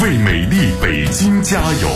为美丽北京加油！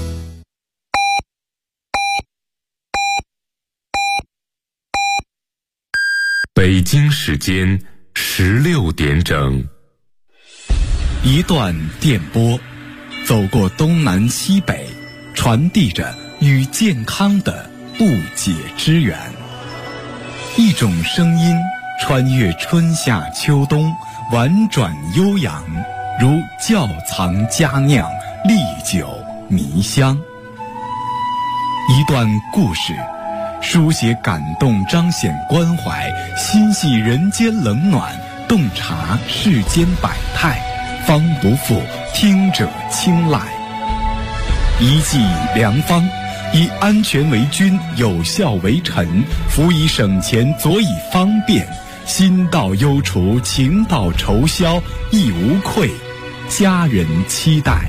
北京时间16点整。 一段电波，走过东南西北，传递着与健康的不解之缘。一种声音穿越春夏秋冬，婉转悠扬，如窖藏佳酿，历久弥香。一段故事，书写感动，彰显关怀，心系人间冷暖，洞察世间百态，方不负听者青睐。一剂良方，以安全为君，有效为臣，辅以省钱，佐以方便，心到忧除，情到愁消，亦无愧，家人期待。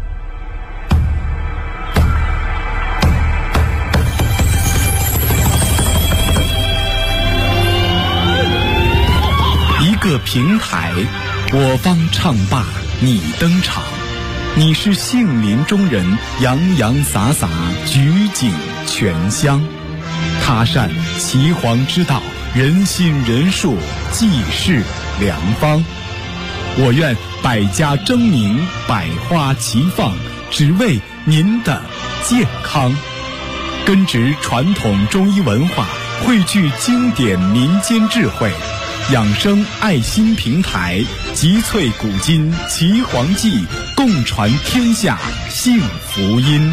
一个平台，我方唱罢你登场，你是杏林中人，洋洋洒洒，举景全香。他善岐黄之道，人心人术，济世良方。我愿百家争鸣，百花齐放，只为您的健康。根植传统中医文化，汇聚经典民间智慧，养生爱心平台，集萃古今岐黄记，共传天下幸福音。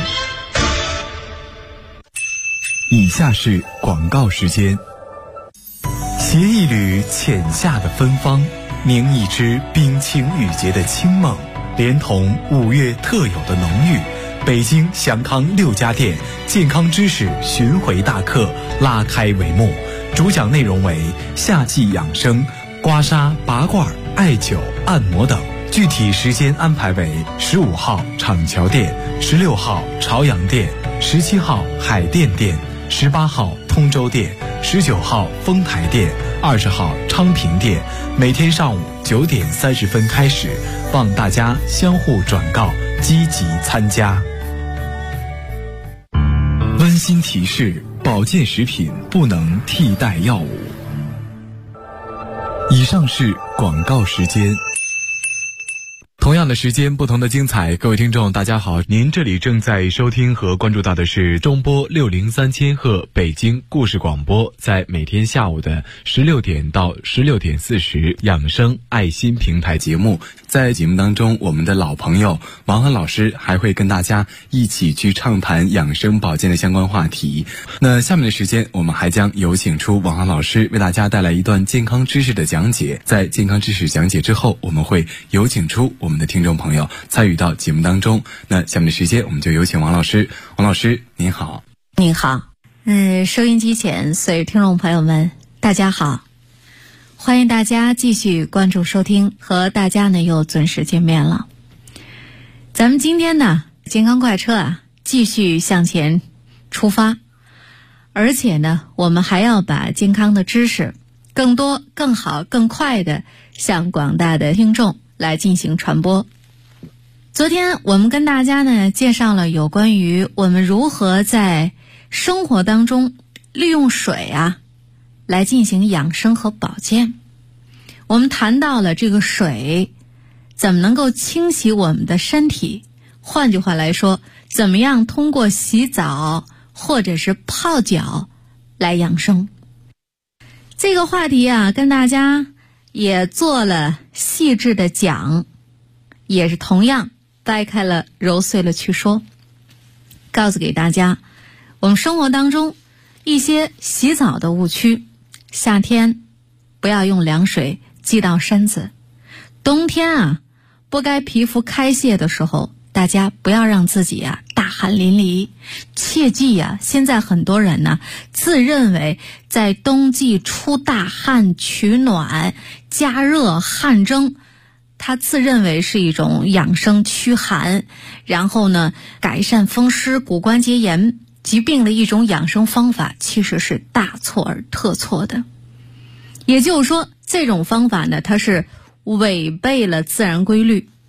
以下是广告时间。携一缕浅夏的芬芳，凝一支冰清玉洁的清梦，连同5月特有的浓郁，北京祥康6家店健康知识巡回大课拉开帷幕。主讲内容为夏季养生、刮痧、拔罐、艾灸、按摩等。具体时间安排为15号厂桥店、16号朝阳店、17号海淀店、18号通州店、19号丰台店、20号昌平店。每天上午9点30分开始，望大家相互转告，积极参加。温馨提示：保健食品不能替代药物。以上是广告时间。同样的时间，不同的精彩。各位听众大家好，您这里正在收听和关注到的是中波603千赫北京故事广播，在每天下午的16点到16点40养生爱心平台节目。在节目当中，我们的老朋友王涵老师还会跟大家一起去畅谈养生保健的相关话题。那下面的时间，我们还将有请出王涵老师为大家带来一段健康知识的讲解。在健康知识讲解之后，我们会有请出我们的听众朋友参与到节目当中。那下面的时间，我们就有请王老师。王老师您好。 您好。收音机前所有听众朋友们大家好，欢迎大家继续关注收听，和大家呢又准时见面了。咱们今天呢健康快车继续向前出发，而且呢我们还要把健康的知识更多更好更快的向广大的听众来进行传播。昨天我们跟大家呢介绍了有关于我们如何在生活当中利用水来进行养生和保健。我们谈到了这个水怎么能够清洗我们的身体，换句话来说，怎么样通过洗澡或者是泡脚来养生。这个话题跟大家也做了细致的讲，也是同样掰开了揉碎了去说，告诉给大家我们生活当中一些洗澡的误区。夏天不要用凉水激到身子，冬天不该皮肤开泄的时候，大家不要让自己大汗淋漓。切记现在很多人呢自认为在冬季出大汗取暖加热汗蒸，他自认为是一种养生驱寒，然后呢改善风湿骨关节炎疾病的一种养生方法，其实是大错而特错的。也就是说，这种方法呢它是违背了自然规律，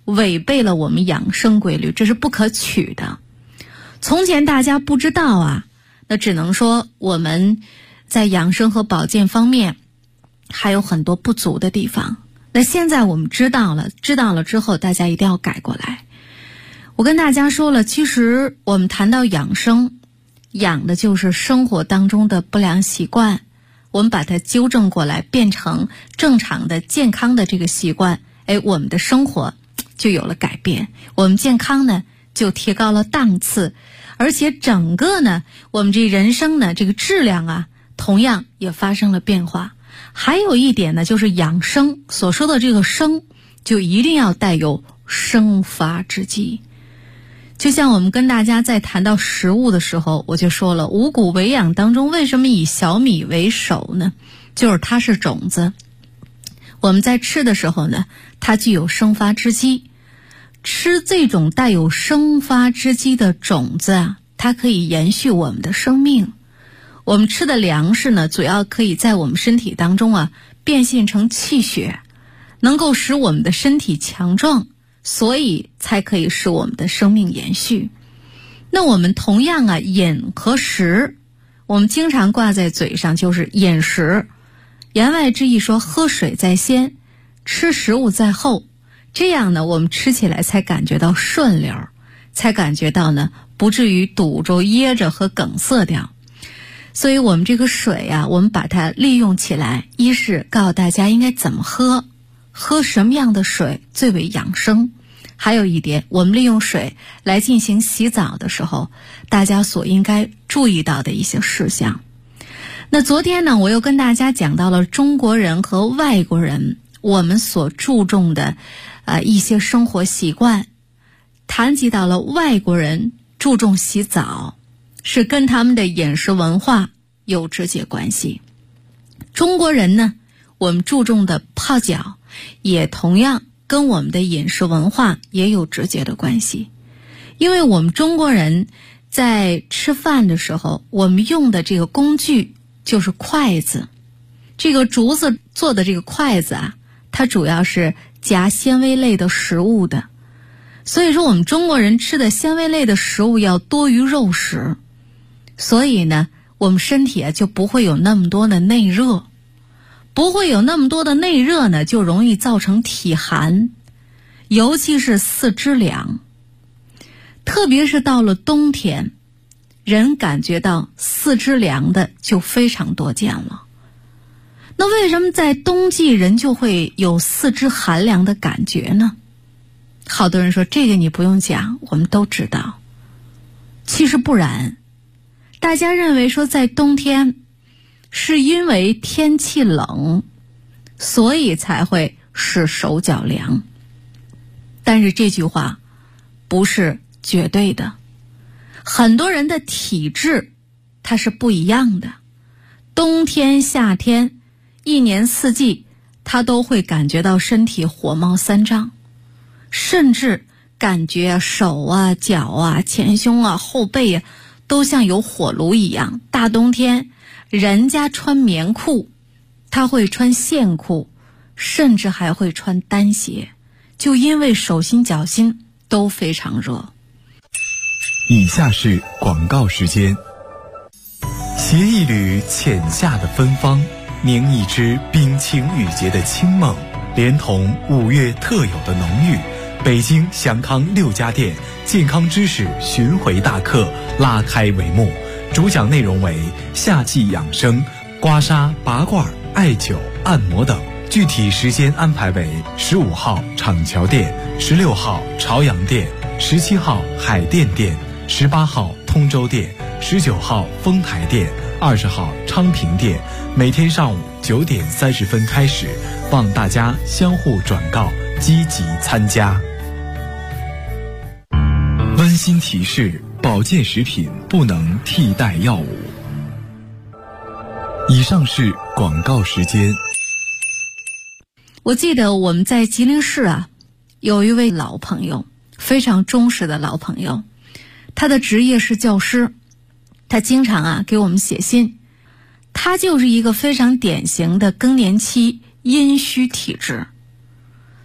违背了我们养生规律，这是不可取的。从前大家不知道啊，那只能说我们在养生和保健方面还有很多不足的地方。那现在我们知道了之后，大家一定要改过来。我跟大家说了，其实我们谈到养生，养的就是生活当中的不良习惯，我们把它纠正过来，变成正常的健康的这个习惯，我们的生活就有了改变，我们健康呢就提高了档次，而且整个呢我们这人生呢这个质量啊同样也发生了变化。还有一点呢，就是养生所说的这个生，就一定要带有生发之机。就像我们跟大家在谈到食物的时候，我就说了，五谷为养当中为什么以小米为首呢？就是它是种子，我们在吃的时候呢，它具有生发之机。吃这种带有生发之机的种子啊，它可以延续我们的生命。我们吃的粮食呢，主要可以在我们身体当中啊变现成气血，能够使我们的身体强壮，所以才可以使我们的生命延续。那我们同样啊，饮和食，我们经常挂在嘴上就是饮食，言外之意说喝水在先，吃食物在后，这样呢我们吃起来才感觉到顺溜，才感觉到呢不至于堵着噎着和梗塞掉。所以我们这个水啊，我们把它利用起来，一是告诉大家应该怎么喝，喝什么样的水最为养生。还有一点，我们利用水来进行洗澡的时候，大家所应该注意到的一些事项。那昨天呢，我又跟大家讲到了中国人和外国人我们所注重的一些生活习惯，谈及到了外国人注重洗澡是跟他们的饮食文化有直接关系。中国人呢，我们注重的泡脚也同样跟我们的饮食文化也有直接的关系。因为我们中国人在吃饭的时候，我们用的这个工具就是筷子，这个竹子做的这个筷子啊，它主要是夹纤维类的食物的，所以说我们中国人吃的纤维类的食物要多于肉食，所以呢我们身体啊就不会有那么多的内热，不会有那么多的内热呢，就容易造成体寒，尤其是四肢凉。特别是到了冬天，人感觉到四肢凉的就非常多见了。那为什么在冬季人就会有四肢寒凉的感觉呢？好多人说这个你不用讲，我们都知道。其实不然，大家认为说在冬天是因为天气冷，所以才会使手脚凉。但是这句话不是绝对的，很多人的体质它是不一样的，冬天夏天一年四季他都会感觉到身体火冒三丈，甚至感觉手啊脚啊前胸啊后背啊都像有火炉一样。大冬天人家穿棉裤，他会穿线裤，甚至还会穿单鞋，就因为手心脚心都非常热。 以下是广告时间。携一缕浅夏的芬芳，凝一支冰清玉洁的清梦，连同5月特有的浓郁，北京祥康6家店健康知识巡回大课拉开帷幕。主讲内容为夏季养生、刮痧、拔罐、艾灸、按摩等。具体时间安排为15号厂桥店、16号朝阳店、17号海淀店、18号通州店、19号丰台店、20号昌平店。每天上午9点30分开始，望大家相互转告，积极参加。温馨提示：保健食品不能替代药物。以上是广告时间。 我记得我们在吉林市啊，有一位老朋友，非常忠实的老朋友，他的职业是教师，他经常啊给我们写信。他就是一个非常典型的更年期阴虚体质，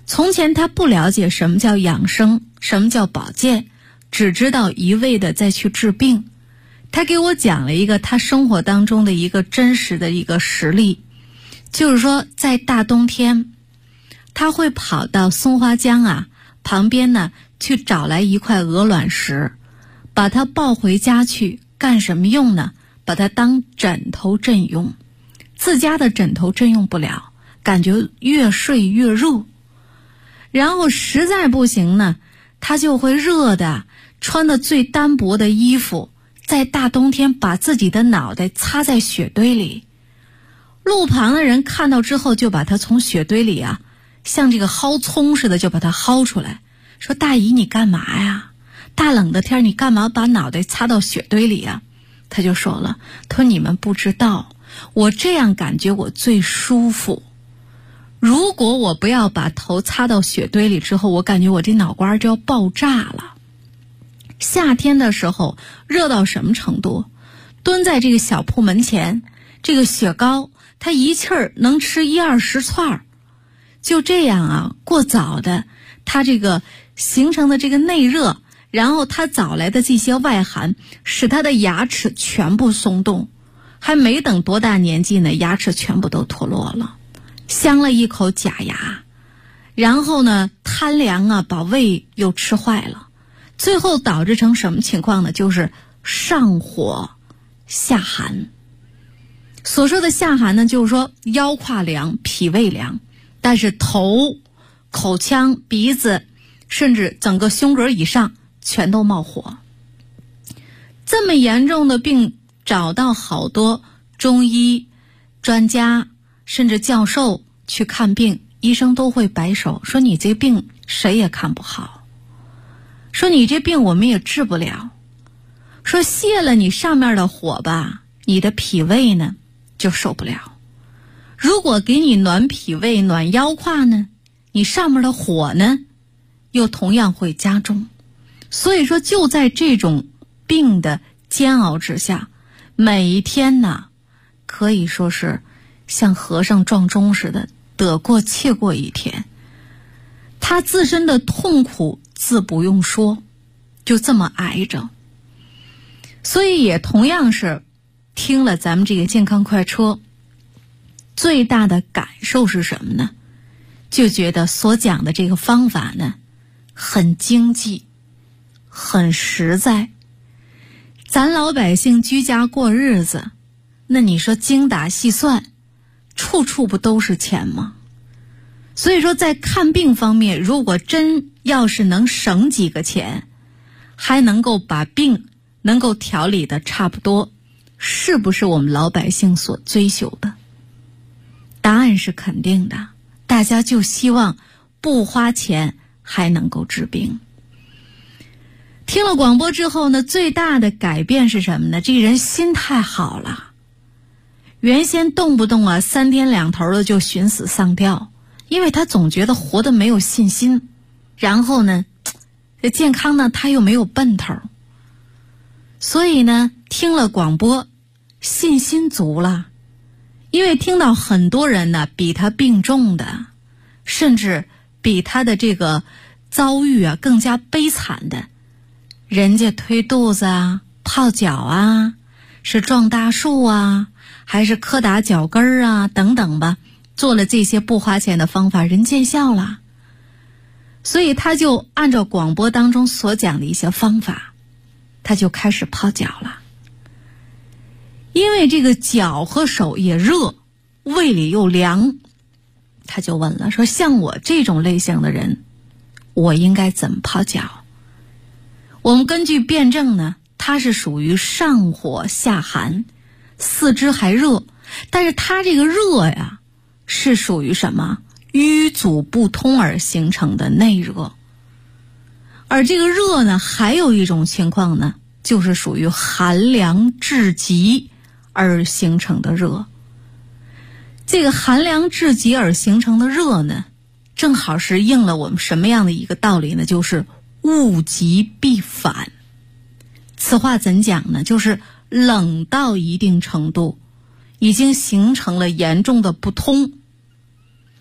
从前他不了解什么叫养生，什么叫保健，只知道一味的再去治病。他给我讲了一个他生活当中的一个真实的一个实例，就是说在大冬天，他会跑到松花江旁边呢去找来一块鹅卵石，把它抱回家去，干什么用呢？把它当枕头镇用。自家的枕头镇用不了，感觉越睡越热。然后实在不行呢，他就会热的穿的最单薄的衣服，在大冬天把自己的脑袋插在雪堆里。路旁的人看到之后，就把他从雪堆里像这个薅葱似的就把他薅出来，说大姨你干嘛呀？大冷的天你干嘛把脑袋插到雪堆里啊？他就说了，他说你们不知道，我这样感觉我最舒服。如果我不要把头插到雪堆里之后，我感觉我这脑瓜就要爆炸了。夏天的时候热到什么程度？蹲在这个小铺门前，这个雪糕它一气儿能吃10-20串，就这样过早的它这个形成的这个内热，然后它早来的这些外寒使它的牙齿全部松动，还没等多大年纪呢，牙齿全部都脱落了，镶了一口假牙，然后呢贪凉把胃又吃坏了，最后导致成什么情况呢？就是上火下寒。所说的下寒呢，就是说腰胯凉，脾胃凉，但是头、口腔、鼻子甚至整个胸膈以上全都冒火。这么严重的病，找到好多中医专家甚至教授去看病，医生都会摆手说你这病谁也看不好，说你这病我们也治不了，说泄了你上面的火吧，你的脾胃呢就受不了，如果给你暖脾胃暖腰胯呢，你上面的火呢又同样会加重。所以说就在这种病的煎熬之下，每一天呢可以说是像和尚撞钟似的，得过且过一天。他自身的痛苦自不用说，就这么挨着。所以也同样是听了咱们这个健康快车，最大的感受是什么呢？就觉得所讲的这个方法呢很经济，很实在。咱老百姓居家过日子，那你说精打细算，处处不都是钱吗？所以说在看病方面，如果真要是能省几个钱，还能够把病能够调理的差不多，是不是我们老百姓所追求的？答案是肯定的，大家就希望不花钱还能够治病。听了广播之后呢，最大的改变是什么呢？这人心态好了，原先动不动3天2头的就寻死丧掉，因为他总觉得活得没有信心，然后呢这健康呢他又没有奔头，所以呢听了广播信心足了。因为听到很多人呢比他病重的，甚至比他的这个遭遇更加悲惨的，人家推肚子泡脚是撞大树还是磕打脚跟等等吧，做了这些不花钱的方法，人见效了。所以他就按照广播当中所讲的一些方法，他就开始泡脚了。因为这个脚和手也热，胃里又凉，他就问了，说像我这种类型的人，我应该怎么泡脚？我们根据辩证呢，他是属于上火下寒，四肢还热，但是他这个热是属于什么？瘀阻不通而形成的内热。而这个热呢，还有一种情况呢，就是属于寒凉至极而形成的热。这个寒凉至极而形成的热呢，正好是应了我们什么样的一个道理呢？就是物极必反。此话怎讲呢？就是冷到一定程度，已经形成了严重的不通，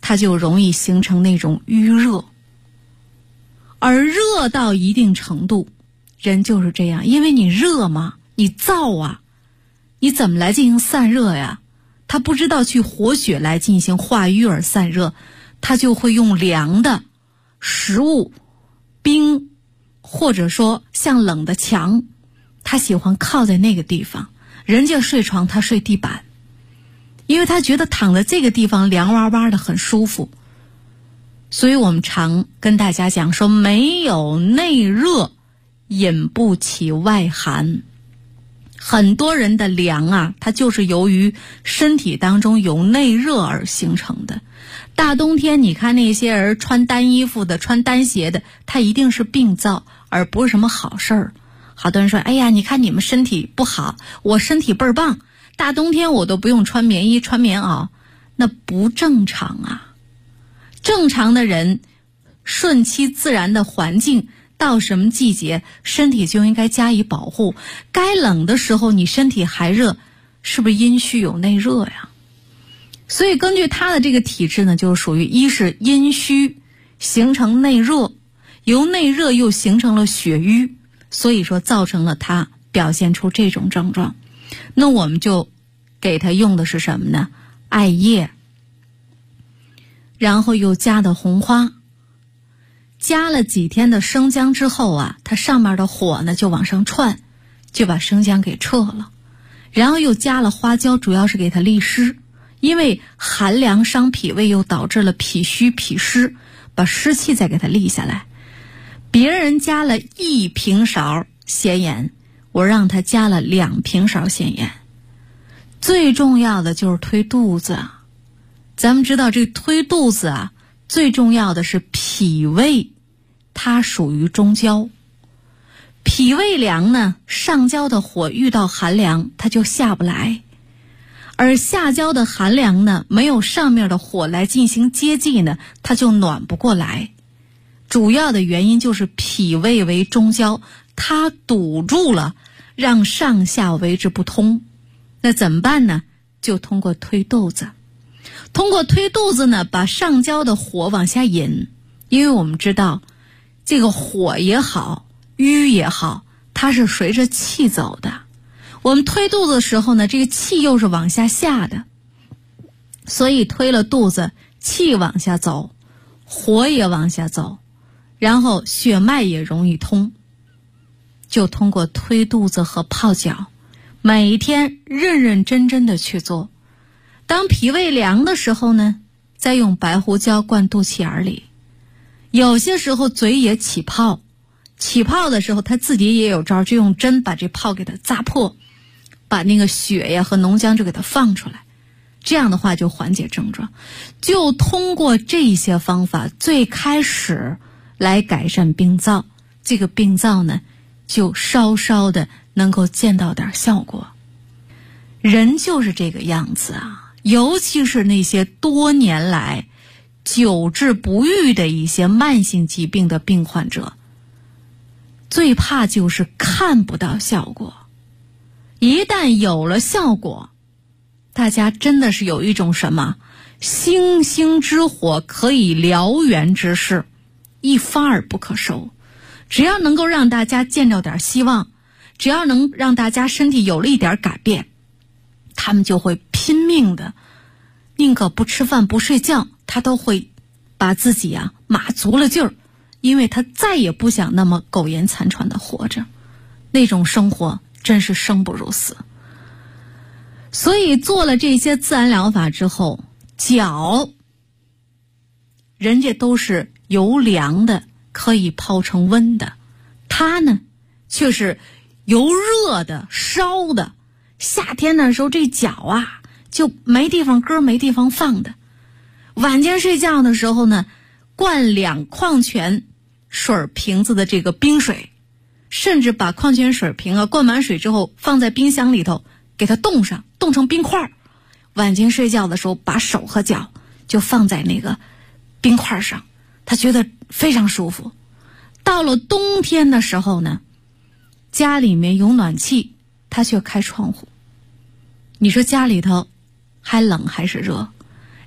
它就容易形成那种淤热。而热到一定程度，人就是这样，因为你热嘛，你燥啊，你怎么来进行散热呀？他不知道去活血来进行化瘀而散热，他就会用凉的食物、冰，或者说像冷的墙，他喜欢靠在那个地方。人家睡床，他睡地板，因为他觉得躺在这个地方凉哇哇的很舒服。所以我们常跟大家讲说，没有内热引不起外寒。很多人的凉啊，它就是由于身体当中有内热而形成的。大冬天你看那些人穿单衣服的、穿单鞋的，他一定是病灶，而不是什么好事儿。好多人说，哎呀，你看你们身体不好，我身体倍儿棒，大冬天我都不用穿棉衣穿棉袄，那不正常啊。正常的人顺其自然的环境，到什么季节身体就应该加以保护。该冷的时候你身体还热，是不是阴虚有内热呀？所以根据他的这个体质呢，就是属于一是阴虚形成内热，由内热又形成了血瘀，所以说造成了他表现出这种症状。那我们就给他用的是什么呢？艾叶，然后又加的红花，加了几天的生姜之后啊，它上面的火呢就往上窜，就把生姜给撤了。然后又加了花椒，主要是给它利湿，因为寒凉伤脾胃，又导致了脾虚脾湿，把湿气再给它利下来。别人加了1平勺咸盐，我让他加了2平勺咸盐。最重要的就是推肚子啊，咱们知道这推肚子啊，最重要的是脾胃，它属于中焦。脾胃凉呢，上焦的火遇到寒凉，它就下不来；而下焦的寒凉呢，没有上面的火来进行接济呢，它就暖不过来。主要的原因就是脾胃为中焦，它堵住了，让上下为之不通。那怎么办呢？就通过推肚子。通过推肚子呢，把上焦的火往下引。因为我们知道这个火也好，瘀也好，它是随着气走的。我们推肚子的时候呢，这个气又是往下下的，所以推了肚子，气往下走，火也往下走，然后血脉也容易通。就通过推肚子和泡脚，每天认认真真的去做。当脾胃凉的时候呢，再用白胡椒灌肚脐眼里。有些时候嘴也起泡，起泡的时候他自己也有招，就用针把这泡给它扎破，把那个血呀和脓浆就给它放出来，这样的话就缓解症状。就通过这些方法，最开始来改善病灶，这个病灶呢就稍稍的能够见到点效果。人就是这个样子啊，尤其是那些多年来久治不愈的一些慢性疾病的病患者，最怕就是看不到效果。一旦有了效果，大家真的是有一种什么星星之火可以燎原之势，一发而不可收。只要能够让大家见到点希望，只要能让大家身体有了一点改变，他们就会拼命的，宁可不吃饭不睡觉，他都会把自己码足了劲儿，因为他再也不想那么苟延残喘的活着，那种生活真是生不如死。所以做了这些自然疗法之后，脚人家都是由凉的可以泡成温的，它呢却是由热的烧的。夏天的时候这脚就没地方搁没地方放的。晚间睡觉的时候呢，灌2矿泉水瓶子的这个冰水，甚至把矿泉水瓶灌满水之后放在冰箱里头，给它冻上，冻成冰块。晚间睡觉的时候把手和脚就放在那个冰块上，他觉得非常舒服。到了冬天的时候呢，家里面有暖气，他却开窗户。你说家里头还冷还是热？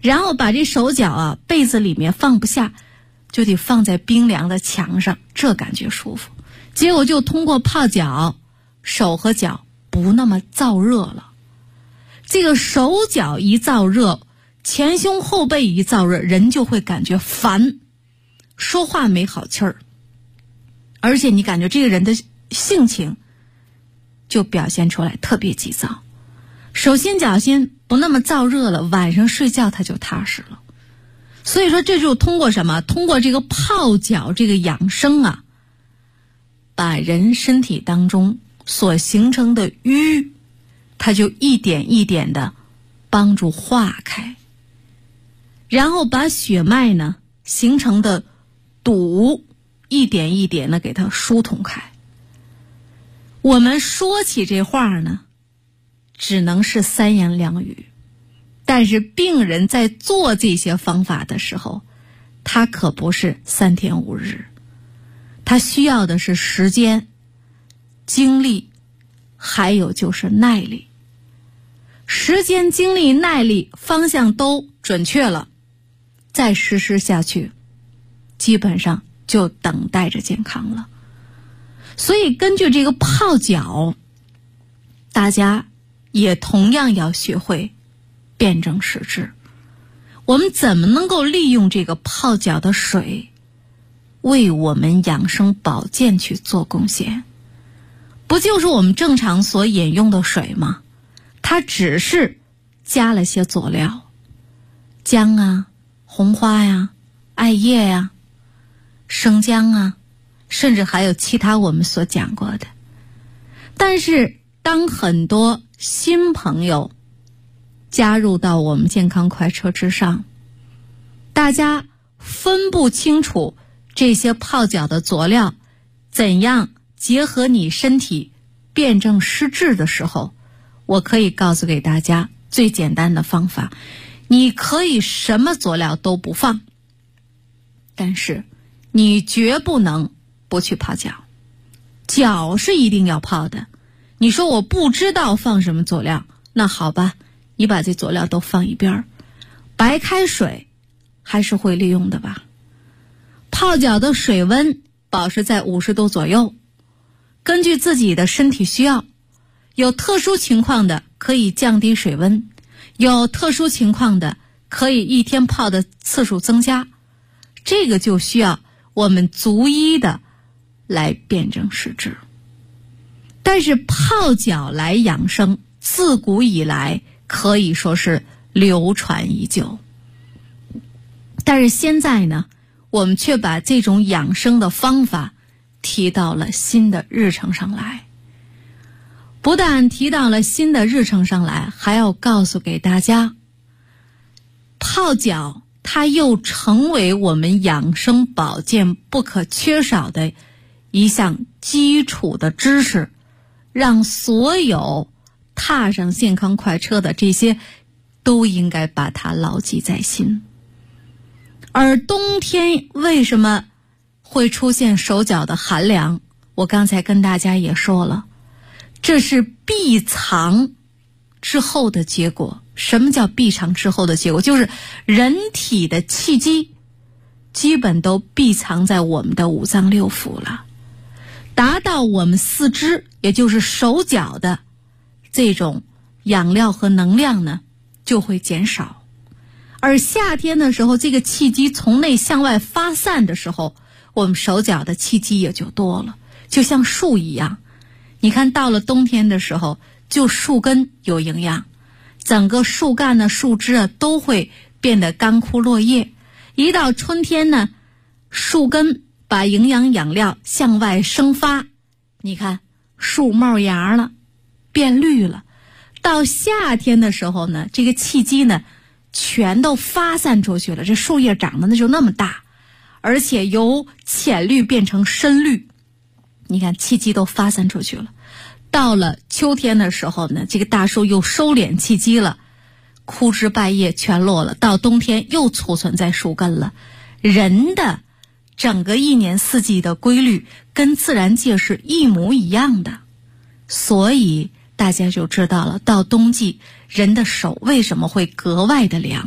然后把这手脚啊被子里面放不下，就得放在冰凉的墙上，这感觉舒服。结果就通过泡脚，手和脚不那么燥热了。这个手脚一燥热，前胸后背一燥热，人就会感觉烦，说话没好气儿，而且你感觉这个人的性情就表现出来特别急躁。手心脚心不那么燥热了，晚上睡觉他就踏实了。所以说这就通过什么？通过这个泡脚这个养生啊，把人身体当中所形成的瘀，它就一点一点的帮助化开，然后把血脉呢形成的堵一点一点的给它疏通开。我们说起这话呢，只能是三言两语，但是病人在做这些方法的时候，他可不是3天5日，他需要的是时间、精力，还有就是耐力。时间、精力、耐力方向都准确了，再实施下去，基本上就等待着健康了。所以根据这个泡脚，大家也同样要学会辨证施治。我们怎么能够利用这个泡脚的水为我们养生保健去做贡献？不就是我们正常所饮用的水吗？它只是加了些佐料，姜啊、红花呀、艾叶呀、生姜啊，甚至还有其他我们所讲过的。但是当很多新朋友加入到我们健康快车之上，大家分不清楚这些泡脚的佐料怎样结合你身体辨证施治的时候，我可以告诉给大家最简单的方法。你可以什么佐料都不放，但是你绝不能不去泡脚。脚是一定要泡的。你说我不知道放什么佐料，那好吧，你把这佐料都放一边，白开水还是会利用的吧。泡脚的水温保持在50度左右，根据自己的身体需要，有特殊情况的可以降低水温，有特殊情况的可以一天泡的次数增加，这个就需要我们逐一的来辨证施治。但是泡脚来养生，自古以来可以说是流传已久。但是现在呢，我们却把这种养生的方法提到了新的日程上来。不但提到了新的日程上来，还要告诉给大家，泡脚它又成为我们养生保健不可缺少的一项基础的知识，让所有踏上健康快车的这些都应该把它牢记在心。而冬天为什么会出现手脚的寒凉，我刚才跟大家也说了，这是闭藏之后的结果。什么叫闭藏之后的结果？就是人体的气机基本都闭藏在我们的五脏六腑了，达到我们四肢也就是手脚的这种养料和能量呢就会减少。而夏天的时候，这个气机从内向外发散的时候，我们手脚的气机也就多了，就像树一样。你看到了冬天的时候，就树根有营养，整个树干呢、树枝啊都会变得干枯落叶。一到春天呢，树根把营养养料向外生发，你看树冒芽了，变绿了。到夏天的时候呢，这个气机呢全都发散出去了，这树叶长得那就那么大，而且由浅绿变成深绿，你看气机都发散出去了。到了秋天的时候呢，这个大树又收敛气机了，枯枝败叶全落了。到冬天又储存在树根了。人的整个一年四季的规律跟自然界是一模一样的，所以大家就知道了，到冬季人的手为什么会格外的凉，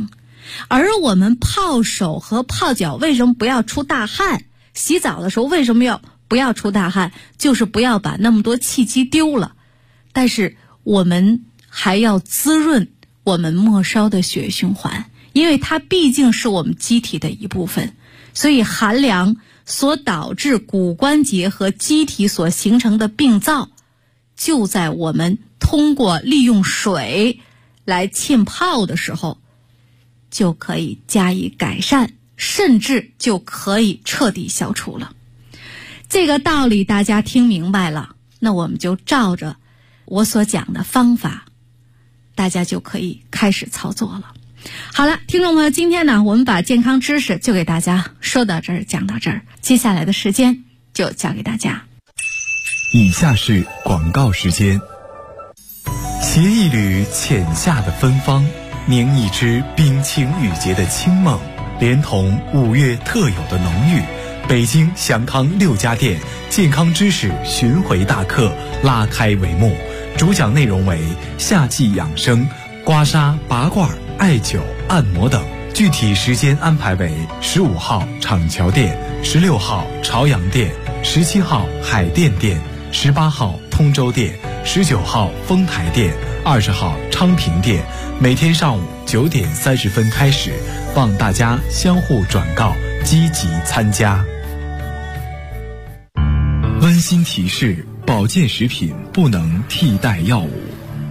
而我们泡手和泡脚为什么不要出大汗？洗澡的时候为什么不要出大汗？就是不要把那么多气机丢了。但是我们还要滋润我们末梢的血液循环，因为它毕竟是我们机体的一部分，所以寒凉所导致骨关节和机体所形成的病灶，就在我们通过利用水来浸泡的时候就可以加以改善，甚至就可以彻底消除了。这个道理大家听明白了，那我们就照着我所讲的方法，大家就可以开始操作了。好了，听众朋友，今天呢，我们把健康知识就给大家说到这儿，讲到这儿，接下来的时间就交给大家。 以下是广告时间。携一缕浅夏的芬芳，凝一支冰清玉洁的清梦，连同5月特有的浓郁，北京祥康6家店健康知识巡回大课拉开帷幕。主讲内容为夏季养生、刮痧、拔罐、艾灸、按摩等。具体时间安排为15号厂桥店、16号朝阳店、17号海淀店、18号通州店、19号丰台店、20号昌平店。每天上午9点30分开始，望大家相互转告，积极参加。温馨提示：保健食品不能替代药物。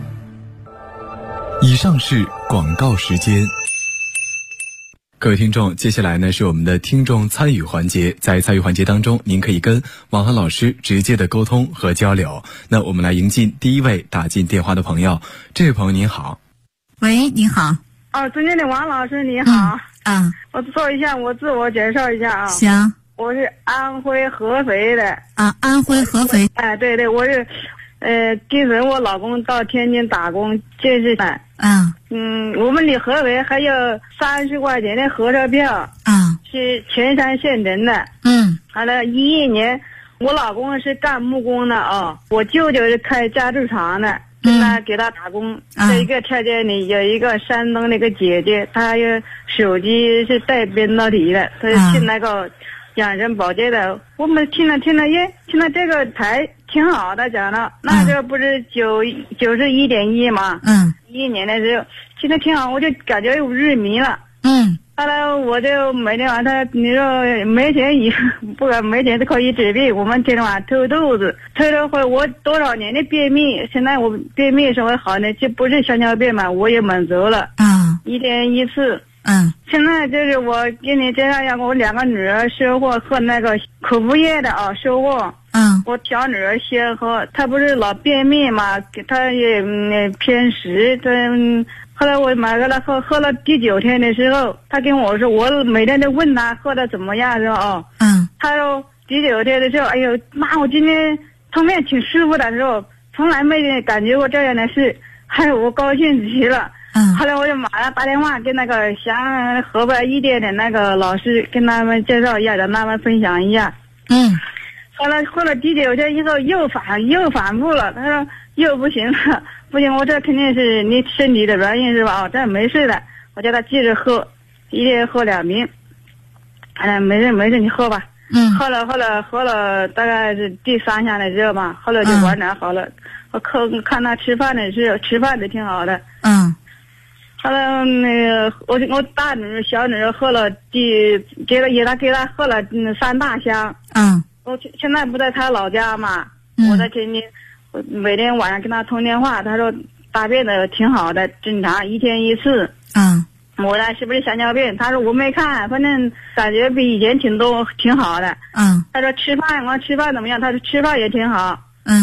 以上是广告时间。各位听众，接下来呢是我们的听众参与环节。在参与环节当中，您可以跟王涵老师直接的沟通和交流。那我们来迎进第一位打进电话的朋友。这位朋友您好。 喂，你好。 尊敬的王老师你好。我做一下我自我介绍一下啊。 行。 我是安徽合肥的。 安徽合肥。 对，我是跟随我老公到天津打工见识班。我们离合肥还有30块钱的火车票。是全山县城的。好了，11年我老公是干木工的啊，我舅舅是开家具厂的，给他打工。这一个条件里有一个山东那个姐姐，她有手机是带半导体的，她是进那个养生保健的。我们听了，听了这个台挺好的，讲的那时候不是91.1嘛，11年的时候听了挺好，我就感觉有入迷了。后来我就每天晚上，你说没钱不管没钱是可以治病，我们天天晚上偷肚子，偷了会我多少年的便秘，现在我便秘稍微好呢，就不是糖尿病嘛，我也满足了。1天1次。现在就是我给你介绍一下，我2个女儿收获喝那个口服液的啊，收获。我小女儿先喝，她不是老便秘嘛，给她也偏食，后来我买给她喝了第9天的时候，她跟我说，我每天都问她喝的怎么样，是吧？她说第9天的时候，哎呦妈，我今天通便挺舒服的时候，从来没感觉过这样的事，还有我高兴极了。后来我就马上打电话跟那个祥河北1店的那个老师跟他们介绍一下，让他们分享一下。后来喝了第9天以后又反复了，他说又不行了，不行，我这肯定是你身体的原因是吧？这没事的，我叫他继续喝，1天喝2瓶。没事，你喝吧。喝了大概是第3项的时候吧，后来就完全好了。我看他吃饭的时候，吃饭的挺好的。后来那个我大女儿小女儿喝了给他喝了3大箱。我现在不在他老家嘛，我在天津，我每天晚上跟他通电话，他说大便的挺好的，正常1天1次。我呢是不是糖尿病？他说我没看，反正感觉比以前挺好的。他说吃饭怎么样？他说吃饭也挺好。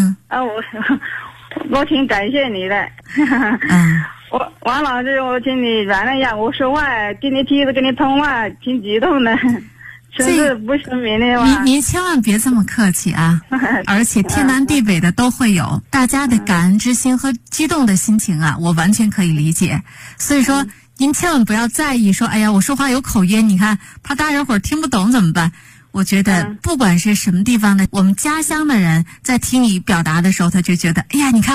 我挺感谢你的。王老师，我请你原谅一下，我说话跟你通话挺激动的，真是不是明的吧？ 您千万别这么客气啊！而且天南地北的都会有，大家的感恩之心和激动的心情啊，我完全可以理解。所以说，您千万不要在意说，哎呀，我说话有口音，你看怕大人伙听不懂怎么办？我觉得不管是什么地方的，我们家乡的人在听你表达的时候，他就觉得，哎呀，你看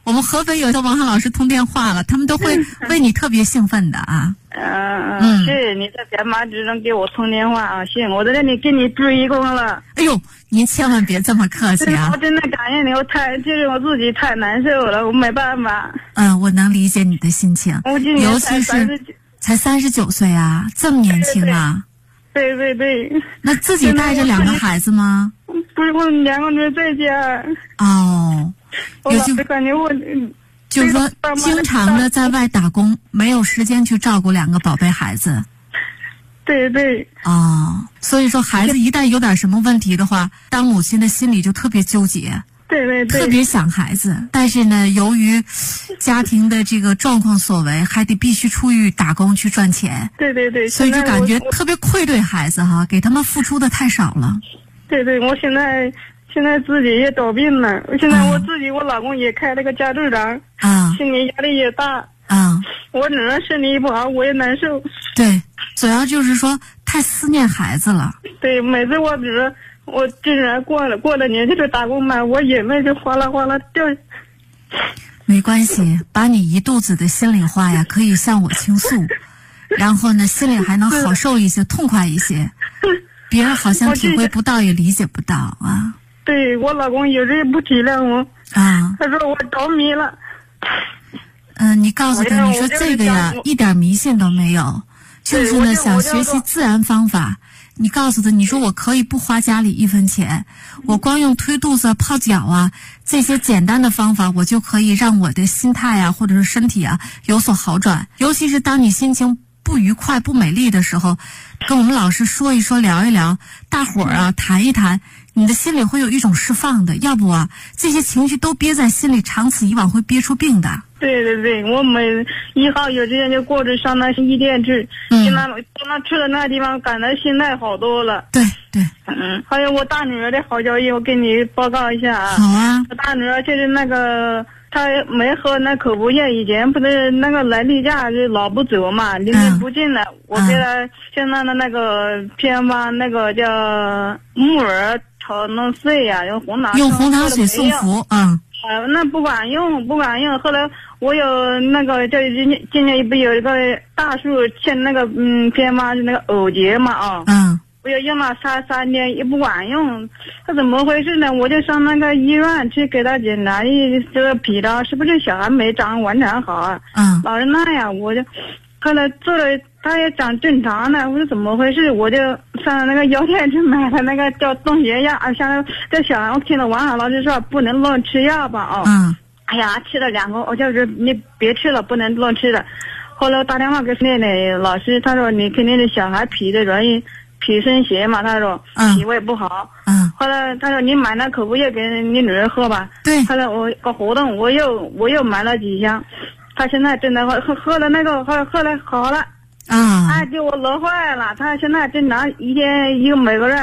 我们合肥有的王涵老师通电话了，他们都会为你特别兴奋的啊。 谢谢你在编码之中给我通电话啊，行，我在这里给你注意功了。 哎呦，您千万别这么客气啊！ 我真的感谢你，就是我自己太难受了，我没办法。 我能理解你的心情，尤其是才39岁啊，这么年轻啊。 对。 那自己带着2个孩子吗？ 不是，我2个人在家。 哦， 我感觉我。 就是说，经常的在外打工，没有时间去照顾2个宝贝孩子。 对。 所以说孩子一旦有点什么问题的话，当母亲的心里就特别纠结。 对。 特别想孩子，但是呢，由于家庭的这个状况所为，还得必须出去打工去赚钱。 对。 所以就感觉特别愧对孩子哈，给他们付出的太少了。 对，我现在自己也倒病了，现在我老公也开了个家政长，心理压力也大，我女儿身体不好，我也难受。 对，主要就是说太思念孩子了。 对，每次我竟然过了年就打工嘛，我眼泪就哗啦哗啦掉。 没关系，把你一肚子的心里话呀，可以向我倾诉，然后呢，心里还能好受一些，痛快一些。别人好像体会不到，也理解不到啊。 对，我老公有时也不体谅我他说我着迷了。 你告诉他，你说这个呀，一点迷信都没有，就是呢想学习自然方法。你告诉他，你说我可以不花家里1分钱，我光用推肚子、泡脚啊这些简单的方法，我就可以让我的心态啊或者是身体啊有所好转。尤其是当你心情不愉快、不美丽的时候，跟我们老师说一说、聊一聊，大伙儿谈一谈，你的心里会有一种释放的。要不这些情绪都憋在心里，长此以往会憋出病的。 对，我每1号有时间就过去上那伊甸去，跟他去了那地方，感到心态好多了。 对。 还有我大女儿的好消息，我给你报告一下啊。 好啊。 我大女儿就是那个，她没喝那口服液，以前不是那个来例假就老不走嘛，临时不进来，我给她现在的那个偏方，那个叫木耳炒弄碎呀，用红糖水送服。 那不管用。后来我有那个叫今年不有一个大树欠那个偏方是那个藕节嘛我也用了3天也不管用，他怎么回事呢？我就上那个医院去给他检查这个脾道是不是小孩没长完全好啊？老是那样，我就后来做了，他也长正常的，我说怎么回事？我就上那个药店去买了那个叫冻结药像这小孩，我听了王海老师说不能乱吃药吧哎呀，吃了2个，我就是你别吃了，不能乱吃了。后来我打电话给那老师，他说你肯定是小孩脾的原因。脾肾邪嘛，他说脾胃不好。后来他说你买那口服液给你女儿喝吧。 对。 后来我搞活动，我又买了几箱，他现在正在喝了那个，后来好了。他给我乐坏了，他现在正常一天每个月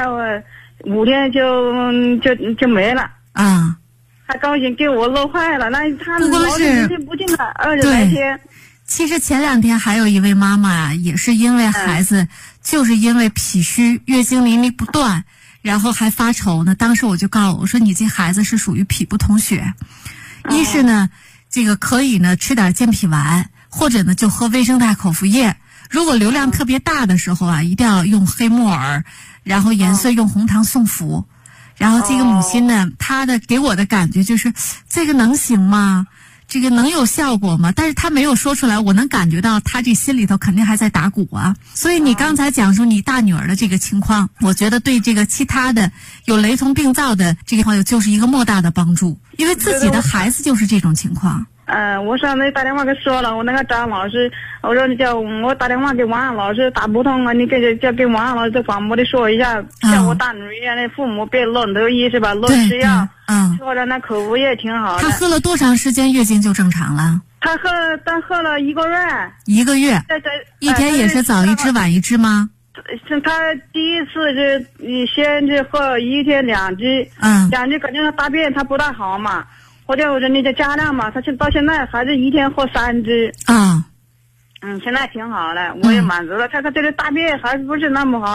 5天就没了。他高兴给我乐坏了，那他老是不进来20来天。 其实前2天还有一位妈妈也是因为孩子，就是因为脾虚，月经淋漓不断，然后还发愁呢。当时我就告诉我说，你这孩子是属于脾不通血，一是呢，这个可以呢吃点健脾丸，或者呢就喝维生肽口服液。如果流量特别大的时候一定要用黑木耳，然后研碎用红糖送服。然后这个母亲呢，她的给我的感觉就是这个能行吗？这个能有效果吗？但是他没有说出来，我能感觉到他这心里头肯定还在打鼓啊。所以你刚才讲说你大女儿的这个情况，我觉得对这个其他的有雷同病灶的这个朋友就是一个莫大的帮助，因为自己的孩子就是这种情况。 我上次打电话给说了，我那个张老师，我说叫我打电话给王安老师打不通你叫给王安老师在广播里说一下，叫我大女儿原来父母别乱投医是吧？乱吃药，喝了那口服液挺好的。 他喝了多长时间月经就正常了？ 他喝了1个月。 1个月，一天也是早1支晚1支吗？ 他第一次是先是喝1天2支，2支肯定他大便他不大好嘛。我说你就加量嘛，他到现在还是1天喝3支。现在挺好的，我也满足了。他这个大便还是不是那么好，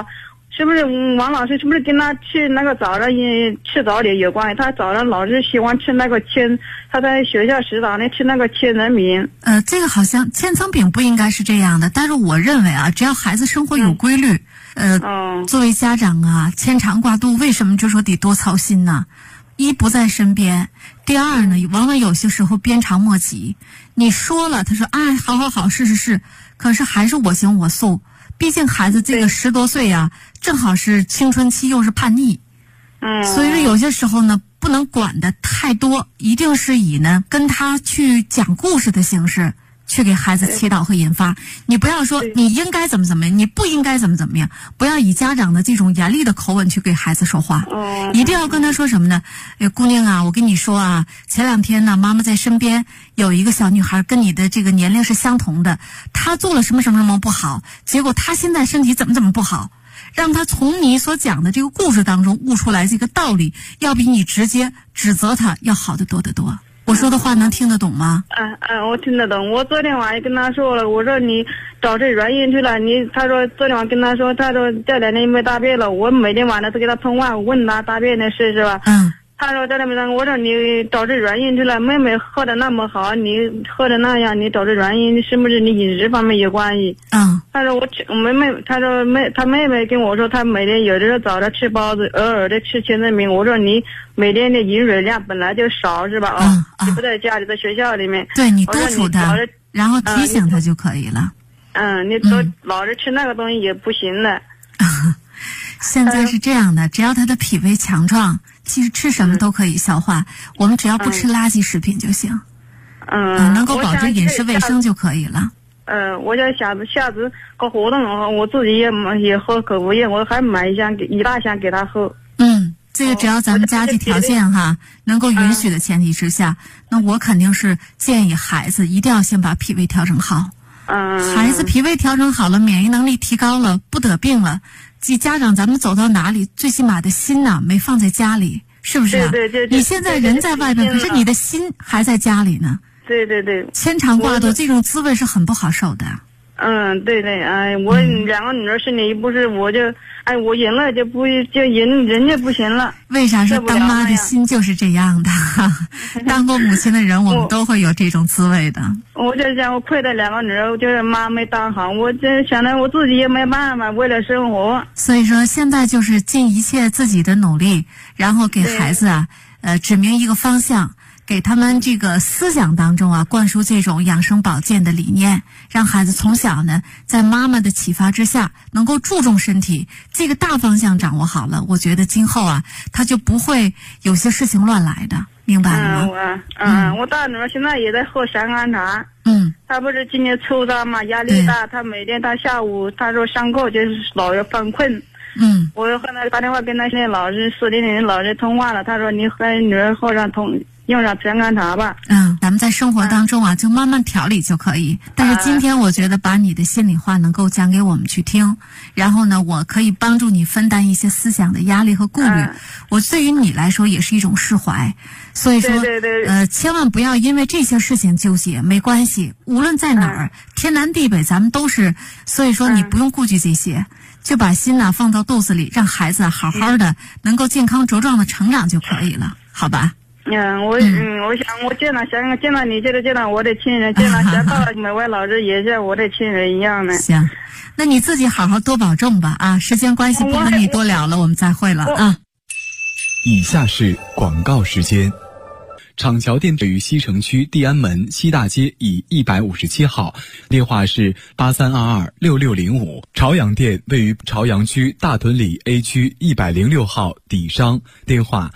是不是王老师是不是跟他吃那个早上吃早点有关系？他早上老是喜欢吃那个他在学校食堂里吃那个千层饼。 这个好像千层饼不应该是这样的，但是我认为啊，只要孩子生活有规律，作为家长啊，牵肠挂肚，为什么就说得多操心呢？一不在身边，第二呢，往往有些时候鞭长莫及。你说了，他说好，是，可是还是我行我素。毕竟孩子这个10多岁呀，正好是青春期，又是叛逆。所以说有些时候呢，不能管得太多，一定是以呢跟他去讲故事的形式去给孩子祈祷和引发。你不要说你应该怎么样，你不应该怎么样，不要以家长的这种严厉的口吻去给孩子说话。一定要跟他说什么呢？姑娘啊，我跟你说啊，前2天呢，妈妈在身边有一个小女孩，跟你的这个年龄是相同的，她做了什么不好，结果她现在身体怎么不好，让她从你所讲的这个故事当中悟出来这个道理，要比你直接指责她要好得多得多。我说的话能听得懂吗？ 我听得懂。我昨天晚上跟他说了，我说你找这原因去了。他说昨天晚上跟他说，他说这2天没大便了。我每天晚上都给他通话，我问他大便的事是吧？他说这2天我说你找这原因去了。妹妹喝的那么好，你喝的那样，你找这原因是不是你饮食方面有关系？他说他妹妹跟我说，他每天有的时候早上吃包子，偶尔的吃千层饼。我说你每天的饮水量本来就少是吧？你不在家里，在学校里面。 对，你督促他，然后提醒他就可以了。 你都老是吃那个东西也不行了。 现在是这样的，只要他的脾胃强壮，其实吃什么都可以消化。我们只要不吃垃圾食品就行。能够保证饮食卫生就可以了。 我想下次搞活动，我自己也喝口服液，我还买一大箱给他喝。 这个只要咱们家庭条件能够允许的前提之下，那我肯定是建议孩子一定要先把脾胃调整好。孩子脾胃调整好了，免疫能力提高了，不得病了，家长咱们走到哪里，最起码的心没放在家里，是不是？对。你现在人在外边，可是你的心还在家里呢。 对。 牵肠挂肚，这种滋味是很不好受的。 对。我2个女儿身体不是，我就我赢了就人家不行了。 为啥说当妈的心就是这样的？当过母亲的人，我们都会有这种滋味的。 我就想，我亏待2个女儿，就是妈没当好，我就想着我自己也没办法，为了生活。 所以说，现在就是尽一切自己的努力，然后给孩子指明一个方向。给他们这个思想当中灌输这种养生保健的理念，让孩子从小呢，在妈妈的启发之下，能够注重身体，这个大方向掌握好了，我觉得今后他就不会有些事情乱来的，明白了吗？我大女儿现在也在喝山甘茶。她不是今年初三嘛，压力大，她每天她下午她说上课就是老是犯困。我后来打电话跟她现在老师400老师通话了，她说你和女儿用上山甘茶吧。 咱们在生活当中就慢慢调理就可以。但是今天我觉得把你的心里话能够讲给我们去听，然后呢，我可以帮助你分担一些思想的压力和顾虑。我对于你来说也是一种释怀。所以说，千万不要因为这些事情纠结，没关系，无论在哪儿，天南地北，咱们都是。所以说，你不用顾忌这些，就把心放到肚子里，让孩子好好的能够健康茁壮的成长就可以了，好吧？ 我想我见到你，就是见到我的亲人，见到每位老师也像我的亲人一样的。 行，那你自己好好多保重吧时间关系不和你多聊了，我们再会了以下是广告时间。厂桥店位于西城区地安门西大街以157号，电话是83226605。朝阳店位于朝阳区大屯里 A 区106号底商，电话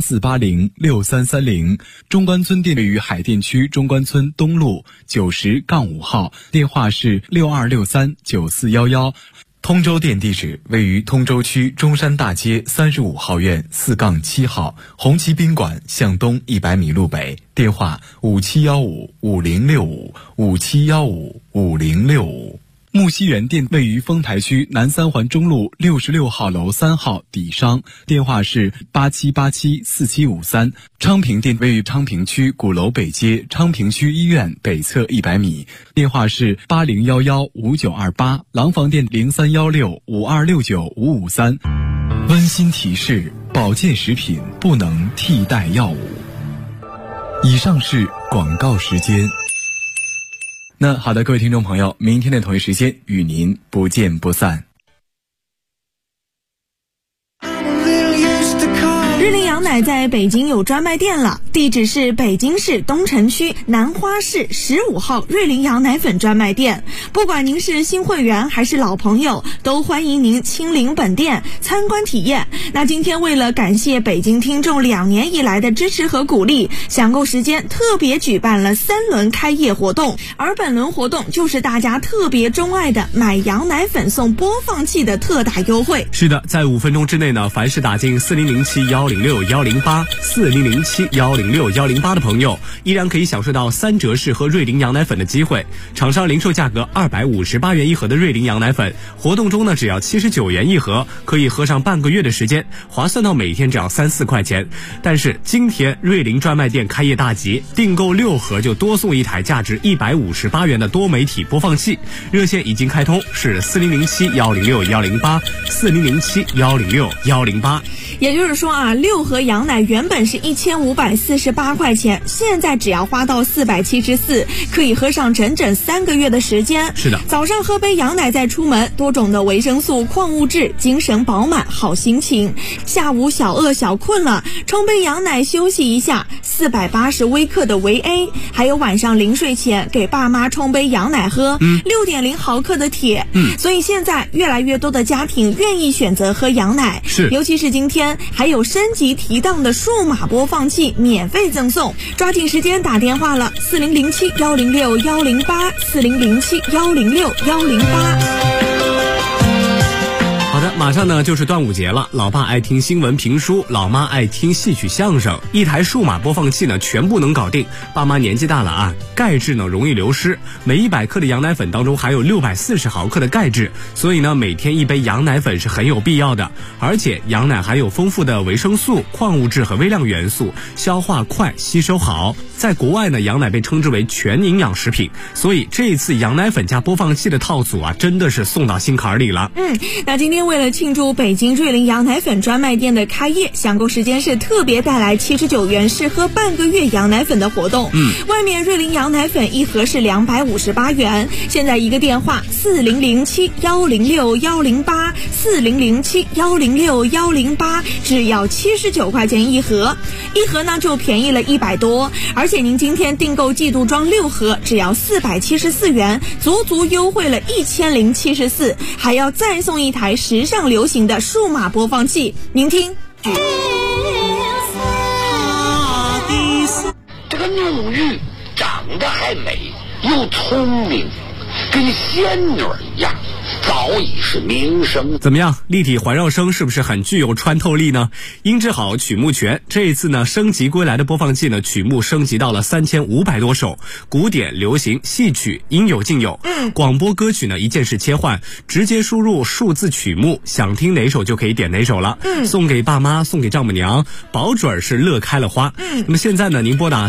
84806330。中关村店位于海淀区中关村东路90-5号，电话是62639411。通州店地址位于通州区中山大街35号院4-7号，红旗宾馆向东100米路北，电话57155065，57155065。 木樨园店位于丰台区南三环中路66号楼3号底商，电话是87874753。昌平店位于昌平区鼓楼北街昌平区医院北侧100米，电话是80115928。廊坊店031652695553。温馨提示：保健食品不能替代药物。以上是广告时间。那好的，各位听众朋友，明天的同一时间与您不见不散。 瑞麟羊奶在北京有专卖店了，地址是北京市东城区南花市15号瑞麟羊奶粉专卖店。不管您是新会员还是老朋友，都欢迎您亲临本店参观体验。那今天为了感谢北京听众2年以来的支持和鼓励，享购时间特别举办了3轮开业活动，而本轮活动就是大家特别钟爱的买羊奶粉送播放器的特大优惠。 是的，在5分钟之内呢，凡是打进40071061084007106108的朋友，依然可以享受到3折试喝瑞麟羊奶粉的机会。厂商零售价格258元一盒的瑞麟羊奶粉，活动中呢只要79元一盒，可以喝上半个月的时间，划算到每天只要3-4块钱。但是今天瑞麟专卖店开业大吉，订购6盒就多送一台价值158元的多媒体播放器。热线已经开通，是40071061084007106108。 也就是说啊，6盒羊奶原本是1548块钱，现在只要花到474，可以喝上整整3个月的时间。 是的， 早上喝杯羊奶再出门，多种的维生素、矿物质，精神饱满，好心情。下午小饿小困了，冲杯羊奶休息一下，480微克的维 A， 还有晚上临睡前给爸妈冲杯羊奶喝，6.0毫克的铁。所以现在越来越多的家庭愿意选择喝羊奶， 是， 尤其是今天还有升级提档的数码播放器免费赠送，抓紧时间打电话了，40071061084007106108。 好的，马上呢就是端午节了，老爸爱听新闻评书，老妈爱听戏曲相声，一台数码播放器呢全部能搞定。爸妈年纪大了啊，钙质呢容易流失，每100克的羊奶粉当中还有640毫克的钙质，所以呢每天一杯羊奶粉是很有必要的。而且羊奶含有丰富的维生素、矿物质和微量元素，消化快，吸收好。在国外呢，羊奶被称之为全营养食品，所以这一次羊奶粉加播放器的套组啊，真的是送到心坎里了。 那今天为了庆祝北京瑞麟羊奶粉专卖店的开业，享购时间是特别带来79元试喝半个月羊奶粉的活动。外面瑞麟羊奶粉一盒是258元，现在一个电话40071061084007106108，只要79块钱一盒，一盒呢就便宜了100多。而且您今天订购季度装6盒，只要474元，足足优惠了1074，还要再送一台时尚流行的数码播放器。您听， 这个宁玉长得还美，又聪明，跟仙女一样，早已是名声。 怎么样，立体环绕声是不是很具有穿透力呢？音质好，曲目全。这一次呢，升级归来的播放器呢，曲目升级到了3500多首，古典、流行、戏曲应有尽有。广播歌曲呢，一键式切换，直接输入数字曲目，想听哪首就可以点哪首了。送给爸妈，送给丈母娘，保准是乐开了花。那么现在呢，您拨打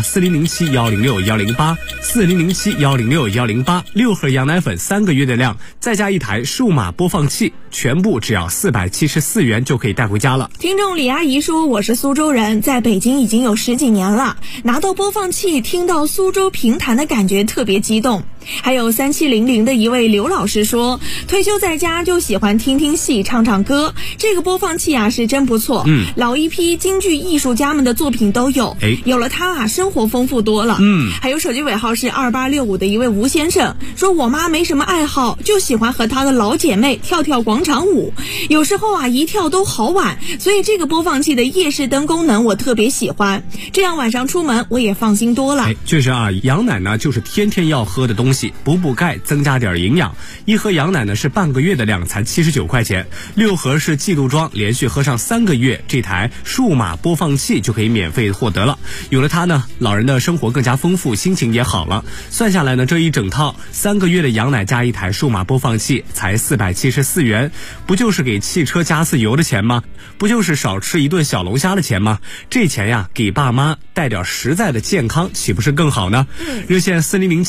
40071061084007106108，6盒羊奶粉3个月的量，再加一台数码播放器，全部只要474元就可以带回家了。 听众李阿姨说，我是苏州人，在北京已经有10几年了，拿到播放器听到苏州评弹的感觉特别激动。还有3700的一位刘老师说，退休在家就喜欢听听戏唱唱歌，这个播放器啊是真不错。老一批京剧艺术家们的作品都有，有了它啊生活丰富多了。还有手机尾号是2865的一位吴先生说，我妈没什么爱好，就喜欢和她的老姐妹跳跳广场舞，有时候啊一跳都好晚，所以这个播放器的夜视灯功能我特别喜欢，这样晚上出门我也放心多了。 确实啊，羊奶呢就是天天要喝的东西。 息，补钙，增加点营养。一盒羊奶呢是半个月的量，才79块钱，6盒是季度装，连续喝上3个月，这台数码播放器就可以免费获得了。有了它呢，老人的生活更加丰富，心情也好了。算下来呢，这一整套3个月的羊奶加一台数码播放器才474元，不就是给汽车加次油的钱吗？不就是少吃一顿小龙虾的钱吗？这钱呀，给爸妈带点实在的健康，岂不是更好呢？热线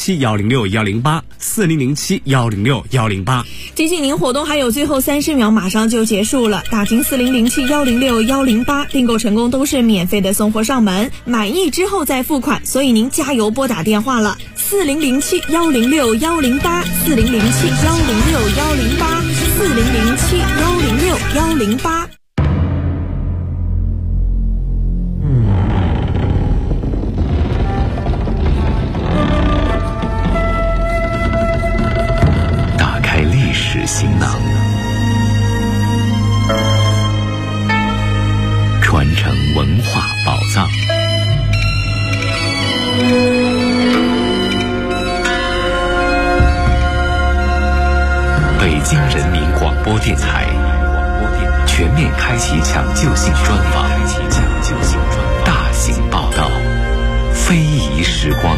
4007-106-108，4007-106-108。 提醒您，活动还有最后30秒，马上就结束了。打进4007-106-108，订购成功都是免费的送货上门，满意之后再付款，所以您加油拨打电话了，4007-106-108，4007-106-108。 打开历史行囊，传承文化宝藏。北京人民广播电台全面开启抢救性专访，大型报道，非遗时光。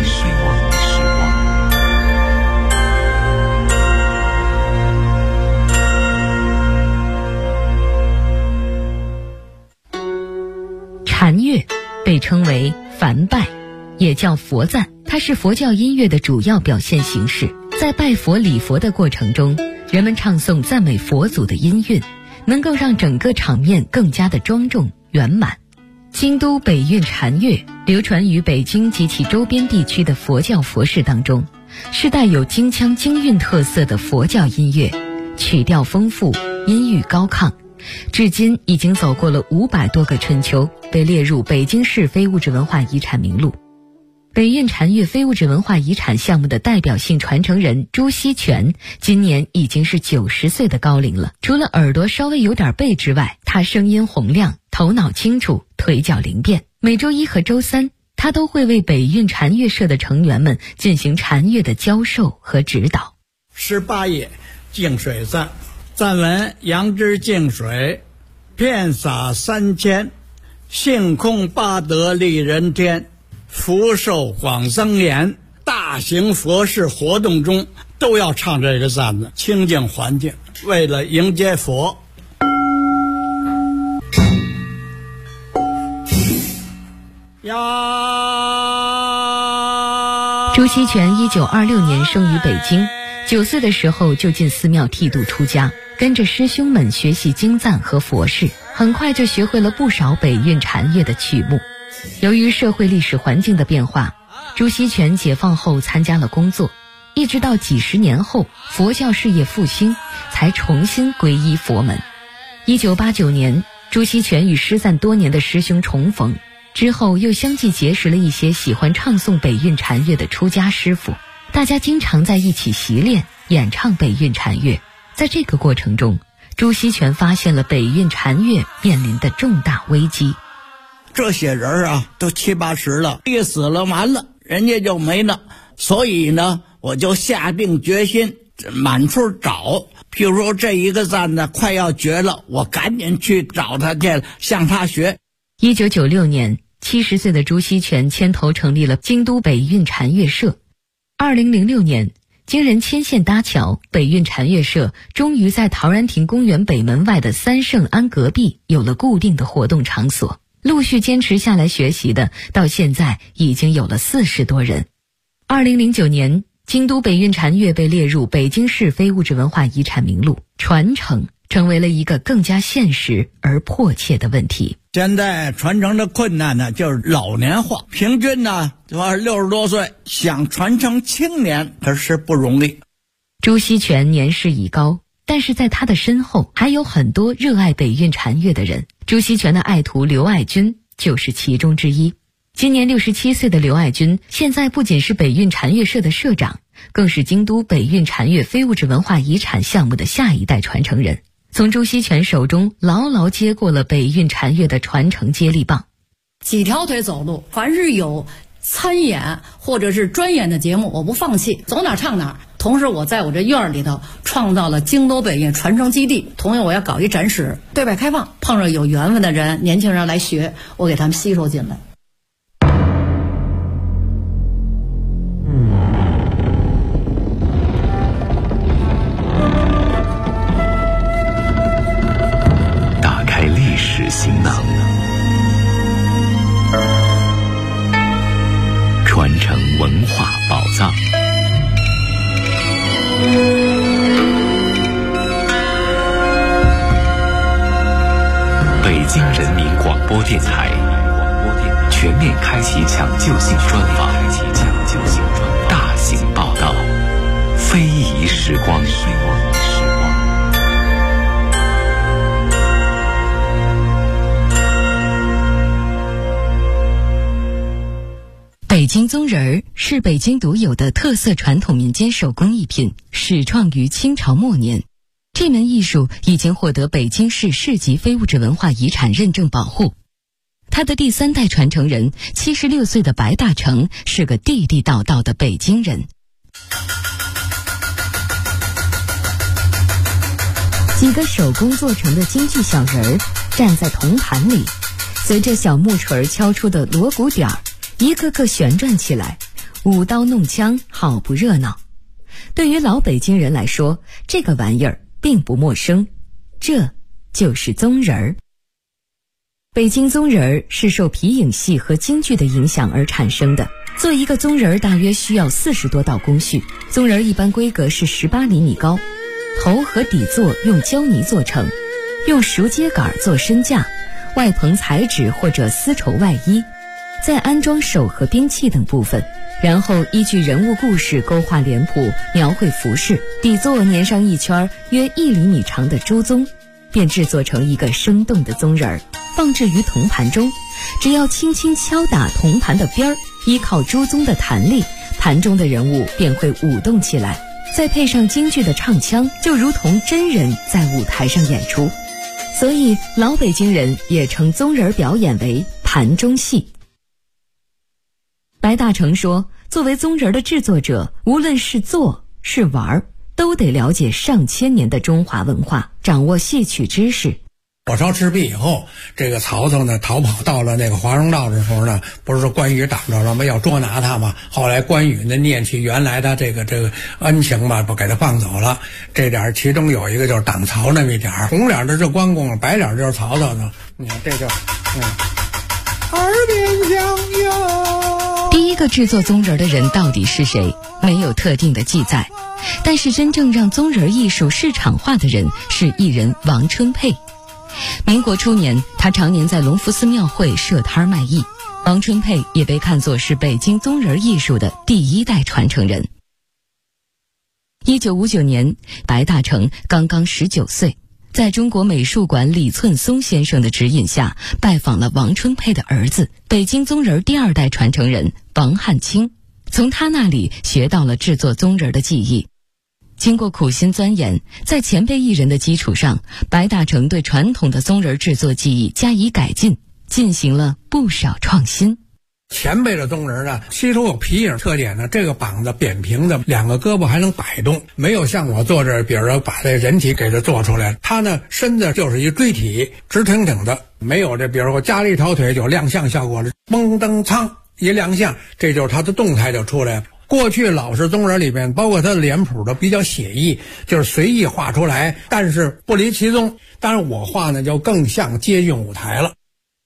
禅乐被称为梵拜，也叫佛赞，它是佛教音乐的主要表现形式。在拜佛礼佛的过程中，人们唱诵赞美佛祖的音韵，能够让整个场面更加的庄重圆满。京都北韵禅乐流传于北京及其周边地区的佛教佛事当中，是带有京腔京韵特色的佛教音乐，曲调丰富，音域高亢，至今已经走过了500多个春秋，被列入北京市非物质文化遗产名录。北韵禅乐非物质文化遗产项目的代表性传承人朱锡全今年已经是90岁的高龄了。除了耳朵稍微有点背之外，他声音洪亮，头脑清楚，腿脚灵便。每周1和周3，他都会为北韵禅乐社的成员们进行禅乐的教授和指导。 18页净水赞，赞文：杨枝净水，遍洒3000，性空八德利人天，福寿广增延。大型佛事活动中都要唱这个赞子，清净环境，为了迎接佛。 朱锡全1926年生于北京，9岁的时候就进寺庙剃度出家，跟着师兄们学习经赞和佛事，很快就学会了不少北韵禅乐的曲目。由于社会历史环境的变化，朱锡全解放后参加了工作，一直到几十年后佛教事业复兴，才重新皈依佛门。1989年，朱锡全与失散多年的师兄重逢，之后又相继结识了一些喜欢唱诵北韵禅乐的出家师傅，大家经常在一起习练演唱北韵禅乐。在这个过程中，朱锡全发现了北韵禅乐面临的重大危机。 这些人啊，都70、80了，一死了完了，人家就没了。所以呢，我就下定决心满处找。譬如说这一个赞呢快要绝了，我赶紧去找他去，向他学。 1996年，70岁的朱锡全牵头成立了京都北韵禅乐社。2006年，经人牵线搭桥，北韵禅乐社终于在陶然亭公园北门外的三圣庵隔壁有了固定的活动场所。陆续坚持下来学习的，到现在已经有了40多人。2009年，京都北韵禅乐被列入北京市非物质文化遗产名录，传承成为了一个更加现实而迫切的问题。 现在传承的困难呢，就是老年化，平均呢60多岁，想传承青年可是不容易。 朱锡全年事已高，但是在他的身后还有很多热爱北韵禅乐的人。朱锡全的爱徒刘爱军就是其中之一。今年67岁的刘爱军，现在不仅是北韵禅乐社的社长，更是京都北韵禅乐非物质文化遗产项目的下一代传承人，从朱锡全手中牢牢接过了北韵禅乐的传承接力棒。 几条腿走路，凡是有参演或者是专演的节目，我不放弃，走哪唱哪。同时我在我这院里头创造了京都北音传承基地，同样我要搞一展示，对外开放，碰上有缘分的人，年轻人来学，我给他们吸收进来。 打开历史行囊，传承文化宝藏。北京人民广播电台全面开启抢救性专访，大型报道，非遗时光。 北京宗人儿是北京独有的特色传统民间手工艺品，始创于清朝末年。这门艺术已经获得北京市市级非物质文化遗产认证保护。他的第3代传承人76岁的白大成是个地地道道的北京人。几个手工做成的京剧小人儿站在铜盘里，随着小木锤敲出的锣鼓点儿，一个个旋转起来，舞刀弄枪，好不热闹。对于老北京人来说，这个玩意儿并不陌生，这就是宗人儿。北京宗人儿是受皮影戏和京剧的影响而产生的。做一个宗人儿大约需要40多道工序，宗人儿一般规格是18厘米高，头和底座用胶泥做成，用熟秸秆做身架，外棚彩纸或者丝绸外衣，再安装手和兵器等部分，然后依据人物故事勾画脸谱，描绘服饰，底座粘上一圈约1厘米长的朱宗，便制作成一个生动的宗人儿，放置于铜盘中。只要轻轻敲打铜盘的边儿，依靠朱宗的弹力，盘中的人物便会舞动起来，再配上京剧的唱腔，就如同真人在舞台上演出。所以老北京人也称宗人表演为盘中戏。白大成说，作为宗人的制作者，无论是做是玩，都得了解上千年的中华文化，掌握戏曲知识。 火烧赤壁以后，这个曹操呢逃跑到了那个华容道的时候呢，不是说关羽挡着了吗？要捉拿他嘛。后来关羽呢念起原来的这个恩情嘛，不给他放走了。这点其中有一个就是挡曹那么一点，红脸的是关公，白脸就是曹操呢。你看这就耳边响哟。 第一个制作宗人的人到底是谁，没有特定的记载，但是真正让宗人艺术市场化的人是艺人王春佩。民国初年，他常年在隆福寺庙会设摊卖艺。王春佩也被看作是北京宗人艺术的第1代传承人。1959年，白大成刚刚19岁，在中国美术馆李寸松先生的指引下，拜访了王春佩的儿子，北京宗人第2代传承人王汉卿，从他那里学到了制作宗人的技艺。经过苦心钻研，在前辈艺人的基础上，白大成对传统的宗人制作技艺加以改进，进行了不少创新。 前辈的宗人呢，其中有皮影特点呢，这个膀子扁平的，2个胳膊还能摆动，没有像我做这，比如说把这人体给它做出来，他呢身子就是一锥体，直挺挺的，没有这比如说加了一条腿就亮相效果了，嘣噔苍一亮相，这就是他的动态就出来了。过去老式宗人里边，包括他的脸谱都比较写意，就是随意画出来，但是不离其宗。当然我画呢就更像接近舞台了。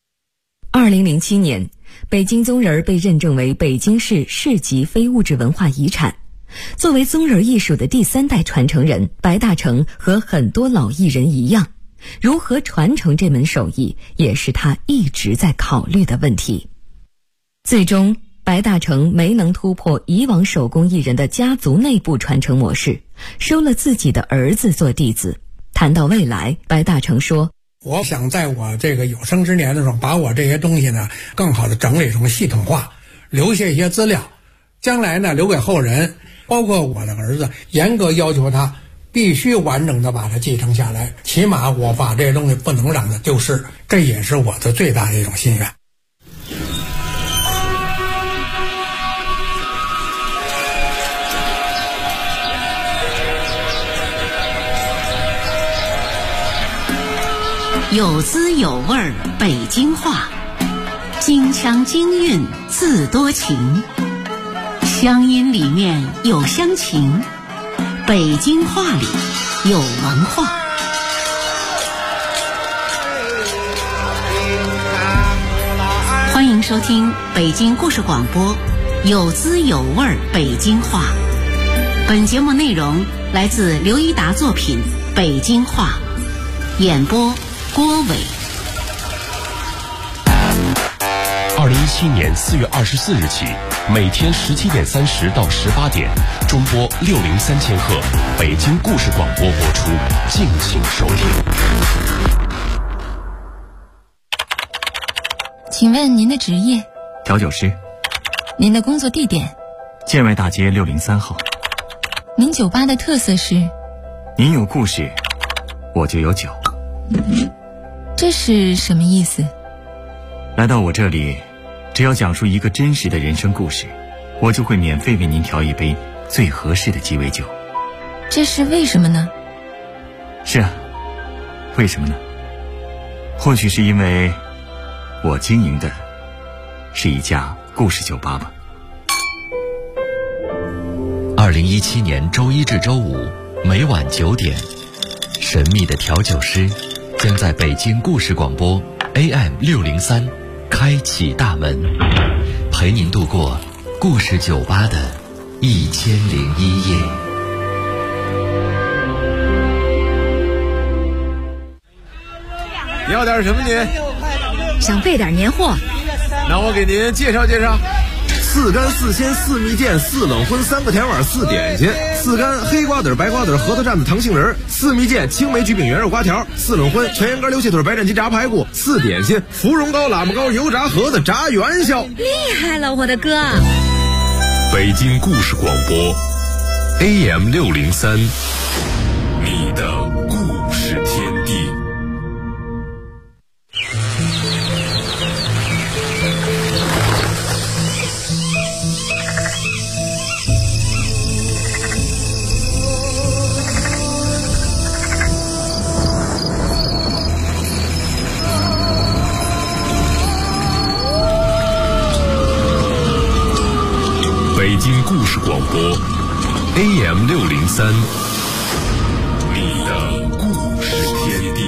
2007年，北京宗人被认证为北京市市级非物质文化遗产。作为宗人艺术的第3代传承人，白大成和很多老艺人一样，如何传承这门手艺，也是他一直在考虑的问题。最终白大成没能突破以往手工艺人的家族内部传承模式，收了自己的儿子做弟子。谈到未来，白大成说， 我想在我这个有生之年的时候，把我这些东西呢更好的整理成系统化，留下一些资料，将来呢留给后人，包括我的儿子，严格要求他必须完整的把它继承下来，起码我把这些东西不能让它丢失，这也是我的最大的一种心愿。 有滋有味北京话，京腔京韵自多情，乡音里面有乡情，北京话里有文化。欢迎收听北京故事广播，有滋有味北京话。本节目内容来自刘一达作品《北京话》，演播郭伟。 2017年4月24日起，每天17点30到18点，中波603千赫，北京故事广播播出，敬请收听。 请问您的职业？ 调酒师。 您的工作地点？ 建外大街603号。 您酒吧的特色是？ 您有故事，我就有酒。 这是什么意思？ 来到我这里，只要讲述一个真实的人生故事，我就会免费为您调一杯最合适的鸡尾酒。 这是为什么呢？ 是啊，为什么呢？或许是因为我经营的是一家故事酒吧吧。 2017年周一至周五每晚9点，神秘的调酒师将在北京故事广播 AM603开启大门，陪您度过故事酒吧的1001夜。 你要点什么您？ 想备点年货。 那我给您介绍介绍：4干4鲜4蜜饯4冷荤3个甜碗4点心，4干黑瓜子白瓜子核桃蘸子糖杏仁，4蜜饯青梅焗饼圆肉瓜条，4冷荤全羊肝溜蟹腿白斩鸡炸排骨，4点心芙蓉糕喇嘛糕油炸盒子炸元宵。 厉害了，我的哥！ 北京故事广播 AM603，你的故事天地。北京故事广播 AM603，你的故事天地。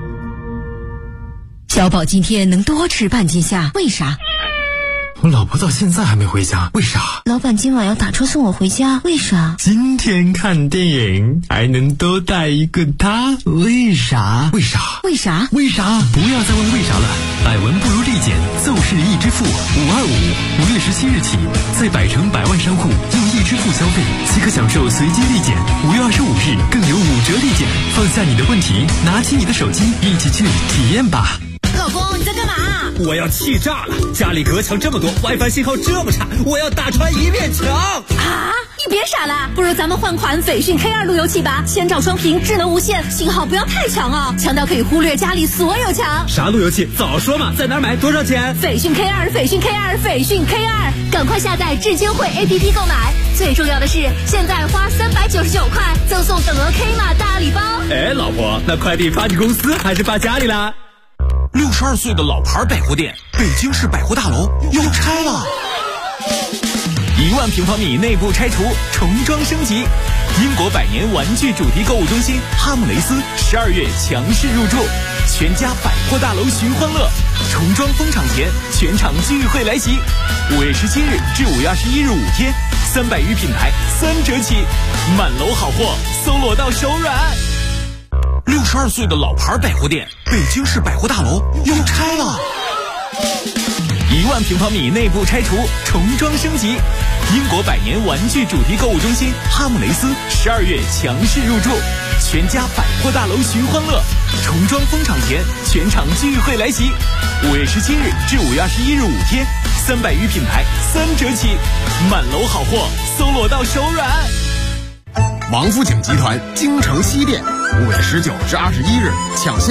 小宝今天能多吃半斤虾，为啥？ 我老婆到现在还没回家，为啥？ 老板今晚要打车送我回家，为啥？ 今天看电影还能多带一个他，为啥？为啥？ 为啥？ 为啥？不要再问为啥了，百闻不如立减，奏事易支付525，5月17日起，在百城百万商户用易支付消费，即可享受随机立减，5月25日更有5折立减。放下你的问题，拿起你的手机，一起去体验吧。 老公，你在干嘛？ 我要气炸了！家里隔墙这么多 ，WiFi 信号这么差，我要打穿一面墙！ 啊！你别傻了，不如咱们换款斐讯 K2 路由器吧，千兆双屏，智能无线，信号不要太强哦，强到可以忽略家里所有墙。 啥路由器？早说嘛！在哪儿买？多少钱？ 斐讯 K2，斐讯 K2，斐讯 K2，赶快下载智金汇 APP 购买。最重要的是，现在花399块赠送等额 K 码大礼包。 哎，老婆，那快递发你公司还是发家里啦 ？62岁的老牌百货店，北京市百货大楼要拆了。 1万平方米内部拆除，重装升级。英国百年玩具主题购物中心哈姆雷斯12月强势入驻，全家百货大楼寻欢乐。重装封场前，全场聚会来袭。5月17日至5月21日5天，300余品牌3折起，满楼好货，搜罗到手软。 62岁的老牌百货店，北京市百货大楼要拆了。 1万平方米内部拆除，重装升级。英国百年玩具主题购物中心哈姆雷斯12月强势入驻，全家百货大楼寻欢乐。重装封场前，全场聚会来袭。5月17日至5月21日5天，300余品牌3折起，满楼好货，搜罗到手软。 王府井集团京城西店5月19至21日抢先